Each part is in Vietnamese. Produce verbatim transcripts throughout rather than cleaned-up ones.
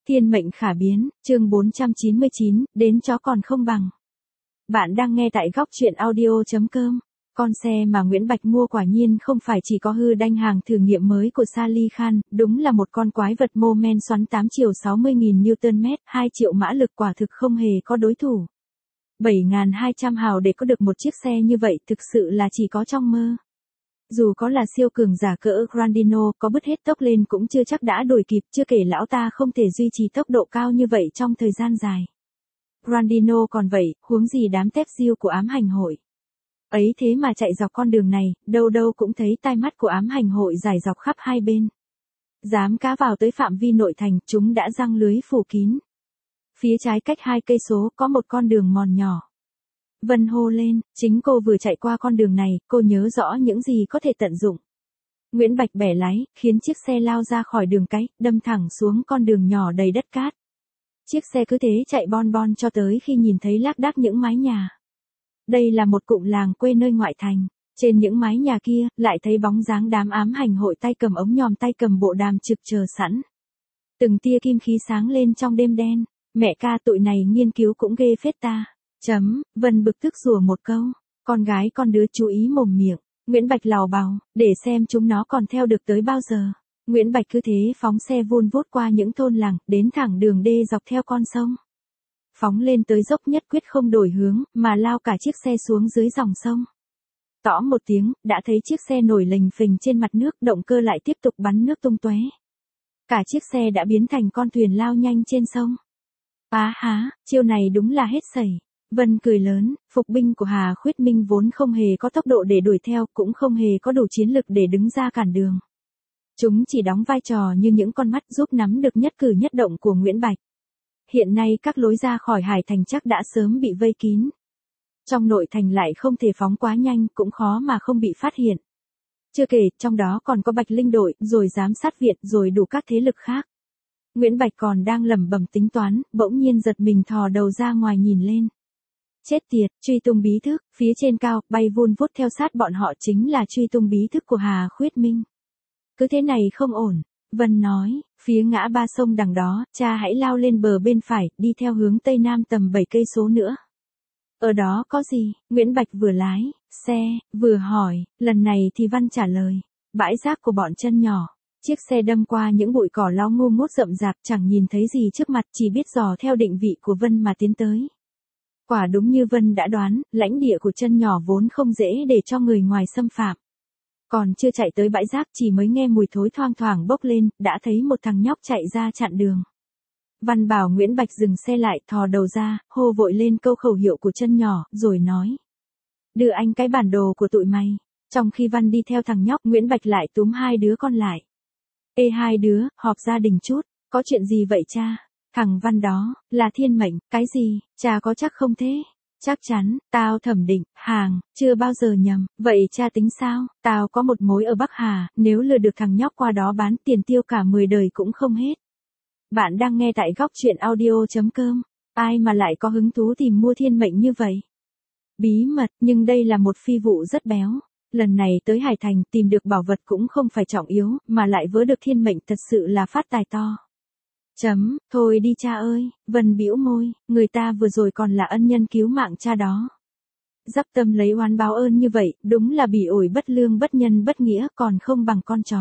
Thiên mệnh khả biến, chương bốn trăm chín mươi chín, đến chó còn không bằng. Bạn đang nghe tại góc truyện audio.com. Con xe mà Nguyễn Bạch mua quả nhiên không phải chỉ có hư đanh hàng thử nghiệm mới của Sally Khan, đúng là một con quái vật mô men xoắn tám chiều sáu mươi nghìn Newton mét, hai triệu mã lực, quả thực không hề có đối thủ. bảy nghìn hai trăm hào để có được một chiếc xe như vậy thực sự là chỉ có trong mơ. Dù có là siêu cường giả cỡ Grandino, có bứt hết tốc lên cũng chưa chắc đã đuổi kịp, chưa kể lão ta không thể duy trì tốc độ cao như vậy trong thời gian dài. Grandino còn vậy, huống gì đám tép diêu của ám hành hội. Ấy thế mà chạy dọc con đường này, đâu đâu cũng thấy tai mắt của ám hành hội dài dọc khắp hai bên. Dám cá vào tới phạm vi nội thành, chúng đã giăng lưới phủ kín. Phía trái cách hai cây số có một con đường mòn nhỏ. Vân hô lên, chính cô vừa chạy qua con đường này, cô nhớ rõ những gì có thể tận dụng. Nguyễn Bạch bẻ lái, khiến chiếc xe lao ra khỏi đường cái, đâm thẳng xuống con đường nhỏ đầy đất cát. Chiếc xe cứ thế chạy bon bon cho tới khi nhìn thấy lác đác những mái nhà. Đây là một cụm làng quê nơi ngoại thành. Trên những mái nhà kia, lại thấy bóng dáng đám ám hành hội tay cầm ống nhòm tay cầm bộ đàm trực chờ sẵn. Từng tia kim khí sáng lên trong đêm đen. Mẹ ca, tụi này nghiên cứu cũng ghê phết ta. Chấm, Vân bực tức rủa một câu. Con gái con đứa chú ý mồm miệng. Nguyễn Bạch lào bào, để xem chúng nó còn theo được tới bao giờ. Nguyễn Bạch cứ thế phóng xe vun vút qua những thôn làng, đến thẳng đường đê dọc theo con sông. Phóng lên tới dốc nhất quyết không đổi hướng, mà lao cả chiếc xe xuống dưới dòng sông. Tõ một tiếng, đã thấy chiếc xe nổi lềnh phềnh trên mặt nước, động cơ lại tiếp tục bắn nước tung tóe. Cả chiếc xe đã biến thành con thuyền lao nhanh trên sông. Á há, chiêu này đúng là hết sẩy. Vân cười lớn, phục binh của Hà Khuyết Minh vốn không hề có tốc độ để đuổi theo, cũng không hề có đủ chiến lực để đứng ra cản đường. Chúng chỉ đóng vai trò như những con mắt giúp nắm được nhất cử nhất động của Nguyễn Bạch. Hiện nay các lối ra khỏi Hải Thành chắc đã sớm bị vây kín. Trong nội thành lại không thể phóng quá nhanh, cũng khó mà không bị phát hiện. Chưa kể, trong đó còn có Bạch Linh đội, rồi giám sát viện, rồi đủ các thế lực khác. Nguyễn Bạch còn đang lẩm bẩm tính toán, bỗng nhiên giật mình thò đầu ra ngoài nhìn lên. Chết tiệt, truy tung bí thức, phía trên cao, bay vun vút theo sát bọn họ chính là truy tung bí thức của Hà Khuyết Minh. Cứ thế này không ổn, Vân nói, phía ngã ba sông đằng đó, cha hãy lao lên bờ bên phải, đi theo hướng tây nam tầm bảy cây số nữa. Ở đó có gì? Nguyễn Bạch vừa lái xe, vừa hỏi, lần này thì Văn trả lời, bãi rác của bọn chân nhỏ. Chiếc xe đâm qua những bụi cỏ lau ngu ngút rậm rạp, chẳng nhìn thấy gì trước mặt, chỉ biết dò theo định vị của Vân mà tiến tới. Quả đúng như Vân đã đoán, lãnh địa của chân nhỏ vốn không dễ để cho người ngoài xâm phạm. Còn chưa chạy tới bãi rác, chỉ mới nghe mùi thối thoang thoảng bốc lên, đã thấy một thằng nhóc chạy ra chặn đường. Văn bảo Nguyễn Bạch dừng xe lại, thò đầu ra, hô vội lên câu khẩu hiệu của chân nhỏ, rồi nói. Đưa anh cái bản đồ của tụi mày. Trong khi Văn đi theo thằng nhóc, Nguyễn Bạch lại túm hai đứa con lại. Ê hai đứa, họp gia đình chút, có chuyện gì vậy cha? Thằng Văn đó, là thiên mệnh, cái gì, cha có chắc không thế? Chắc chắn, tao thẩm định, hàng, chưa bao giờ nhầm, vậy cha tính sao? Tao có một mối ở Bắc Hà, nếu lừa được thằng nhóc qua đó bán tiền tiêu cả mười đời cũng không hết. Bạn đang nghe tại góc truyện audio.com, ai mà lại có hứng thú tìm mua thiên mệnh như vậy? Bí mật, nhưng đây là một phi vụ rất béo. Lần này tới Hải Thành tìm được bảo vật cũng không phải trọng yếu, mà lại vớ được thiên mệnh thật sự là phát tài to. Chấm, thôi đi cha ơi, Vân bĩu môi, người ta vừa rồi còn là ân nhân cứu mạng cha đó. Dắp tâm lấy oán báo ơn như vậy, đúng là bỉ ổi bất lương bất nhân bất nghĩa, còn không bằng con chó.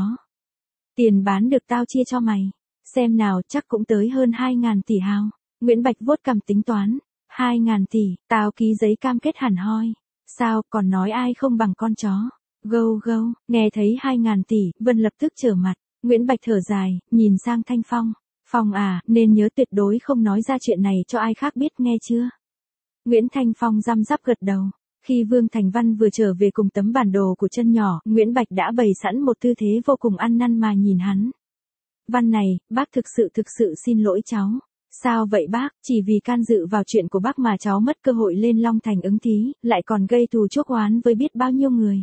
Tiền bán được tao chia cho mày, xem nào, chắc cũng tới hơn hai ngàn tỷ hào. Nguyễn Bạch vuốt cằm tính toán, hai ngàn tỷ, tao ký giấy cam kết hẳn hoi. Sao, còn nói ai không bằng con chó? Gâu gâu, nghe thấy hai ngàn tỷ, Vân lập tức trở mặt. Nguyễn Bạch thở dài, nhìn sang Thanh Phong. Phong à, nên nhớ tuyệt đối không nói ra chuyện này cho ai khác biết, nghe chưa? Nguyễn Thanh Phong răm rắp gật đầu. Khi Vương Thành Văn vừa trở về cùng tấm bản đồ của chân nhỏ, Nguyễn Bạch đã bày sẵn một tư thế vô cùng ăn năn mà nhìn hắn. Văn này, bác thực sự thực sự xin lỗi cháu. Sao vậy bác, chỉ vì can dự vào chuyện của bác mà cháu mất cơ hội lên Long Thành ứng thí, lại còn gây thù chuốc oán với biết bao nhiêu người.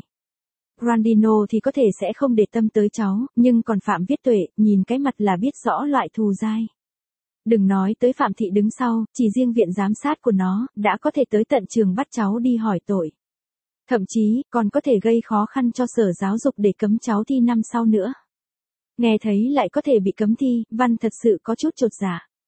Grandino thì có thể sẽ không để tâm tới cháu, nhưng còn Phạm Viết Tuệ, nhìn cái mặt là biết rõ loại thù dai. Đừng nói tới Phạm Thị đứng sau, chỉ riêng viện giám sát của nó, đã có thể tới tận trường bắt cháu đi hỏi tội. Thậm chí, còn có thể gây khó khăn cho sở giáo dục để cấm cháu thi năm sau nữa. Nghe thấy lại có thể bị cấm thi, Văn thật sự có chút chột dạ.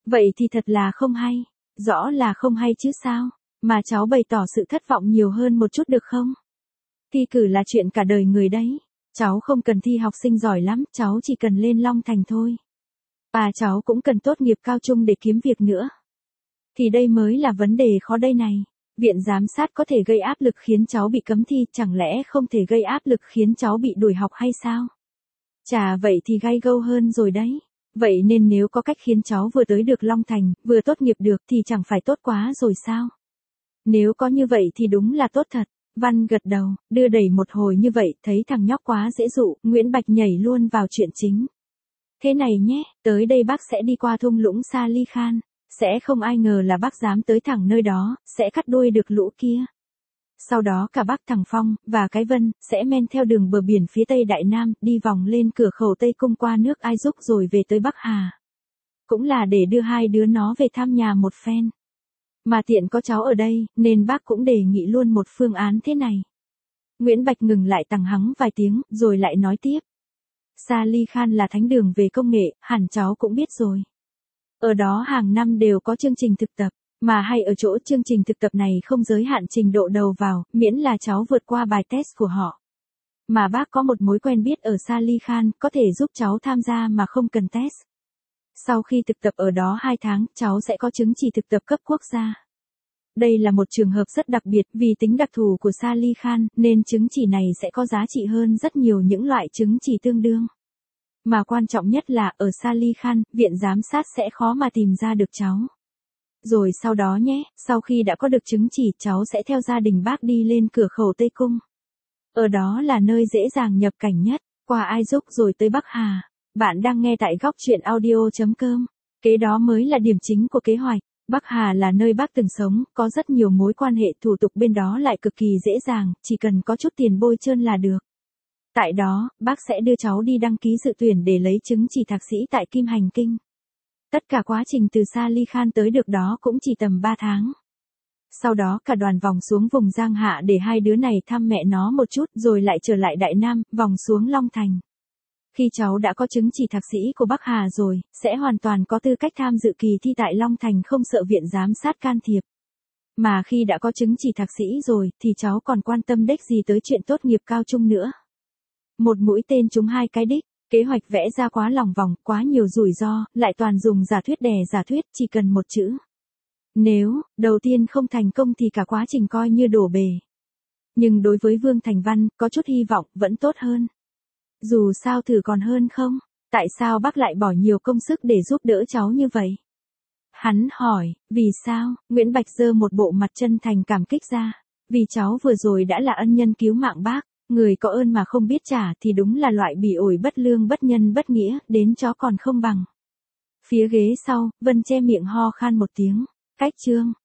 Vậy thì thật là không hay. Rõ là không hay chứ sao. Mà cháu bày tỏ sự thất vọng nhiều hơn một chút được không? Thi cử là chuyện cả đời người đấy. Cháu không cần thi học sinh giỏi lắm, cháu chỉ cần lên Long Thành thôi. Và cháu cũng cần tốt nghiệp cao trung để kiếm việc nữa. Thì đây mới là vấn đề khó đây này. Viện giám sát có thể gây áp lực khiến cháu bị cấm thi, chẳng lẽ không thể gây áp lực khiến cháu bị đuổi học hay sao? Chà, vậy thì gay gâu hơn rồi đấy. Vậy nên nếu có cách khiến cháu vừa tới được Long Thành, vừa tốt nghiệp được thì chẳng phải tốt quá rồi sao? Nếu có như vậy thì đúng là tốt thật. Văn gật đầu, đưa đẩy một hồi như vậy, thấy thằng nhóc quá dễ dụ, Nguyễn Bạch nhảy luôn vào chuyện chính. Thế này nhé, tới đây bác sẽ đi qua thung lũng Sa Ly Khan. Sẽ không ai ngờ là bác dám tới thẳng nơi đó, sẽ cắt đuôi được lũ kia. Sau đó cả bác thằng Phong, và cái Vân, sẽ men theo đường bờ biển phía tây Đại Nam, đi vòng lên cửa khẩu Tây Cung qua nước Ai Dúc rồi về tới Bắc Hà. Cũng là để đưa hai đứa nó về thăm nhà một phen. Mà tiện có cháu ở đây, nên bác cũng đề nghị luôn một phương án thế này. Nguyễn Bạch ngừng lại tằng hắng vài tiếng, rồi lại nói tiếp. Sa Ly Khan là thánh đường về công nghệ, hẳn cháu cũng biết rồi. Ở đó hàng năm đều có chương trình thực tập, mà hay ở chỗ chương trình thực tập này không giới hạn trình độ đầu vào, miễn là cháu vượt qua bài test của họ. Mà bác có một mối quen biết ở Sa Ly Khan, có thể giúp cháu tham gia mà không cần test. Sau khi thực tập ở đó hai tháng, cháu sẽ có chứng chỉ thực tập cấp quốc gia. Đây là một trường hợp rất đặc biệt, vì tính đặc thù của Sa Ly Khan, nên chứng chỉ này sẽ có giá trị hơn rất nhiều những loại chứng chỉ tương đương. Mà quan trọng nhất là, ở Sa Ly Khan, viện giám sát sẽ khó mà tìm ra được cháu. Rồi sau đó nhé, sau khi đã có được chứng chỉ, cháu sẽ theo gia đình bác đi lên cửa khẩu Tây Cung. Ở đó là nơi dễ dàng nhập cảnh nhất, qua Ai Dúc rồi tới Bắc Hà. Bạn đang nghe tại góc truyện audio chấm com. Kế đó mới là điểm chính của kế hoạch. Bắc Hà là nơi bác từng sống, có rất nhiều mối quan hệ, thủ tục bên đó lại cực kỳ dễ dàng, chỉ cần có chút tiền bôi trơn là được. Tại đó, bác sẽ đưa cháu đi đăng ký dự tuyển để lấy chứng chỉ thạc sĩ tại Kim Hành Kinh. Tất cả quá trình từ Sa Ly Khan tới được đó cũng chỉ tầm ba tháng. Sau đó cả đoàn vòng xuống vùng Giang Hạ để hai đứa này thăm mẹ nó một chút, rồi lại trở lại Đại Nam, vòng xuống Long Thành. Khi cháu đã có chứng chỉ thạc sĩ của Bắc Hà rồi, sẽ hoàn toàn có tư cách tham dự kỳ thi tại Long Thành, không sợ viện giám sát can thiệp. Mà khi đã có chứng chỉ thạc sĩ rồi, thì cháu còn quan tâm đếch gì tới chuyện tốt nghiệp cao trung nữa. Một mũi tên trúng hai cái đích, kế hoạch vẽ ra quá lòng vòng, quá nhiều rủi ro, lại toàn dùng giả thuyết đè giả thuyết, chỉ cần một chữ. Nếu, đầu tiên không thành công thì cả quá trình coi như đổ bể. Nhưng đối với Vương Thành Văn, có chút hy vọng, vẫn tốt hơn. Dù sao thử còn hơn không? Tại sao bác lại bỏ nhiều công sức để giúp đỡ cháu như vậy? Hắn hỏi, vì sao? Nguyễn Bạch giơ một bộ mặt chân thành cảm kích ra. Vì cháu vừa rồi đã là ân nhân cứu mạng bác. Người có ơn mà không biết trả thì đúng là loại bỉ ổi bất lương bất nhân bất nghĩa, đến chó còn không bằng. Phía ghế sau, Vân che miệng ho khan một tiếng. Cách chương.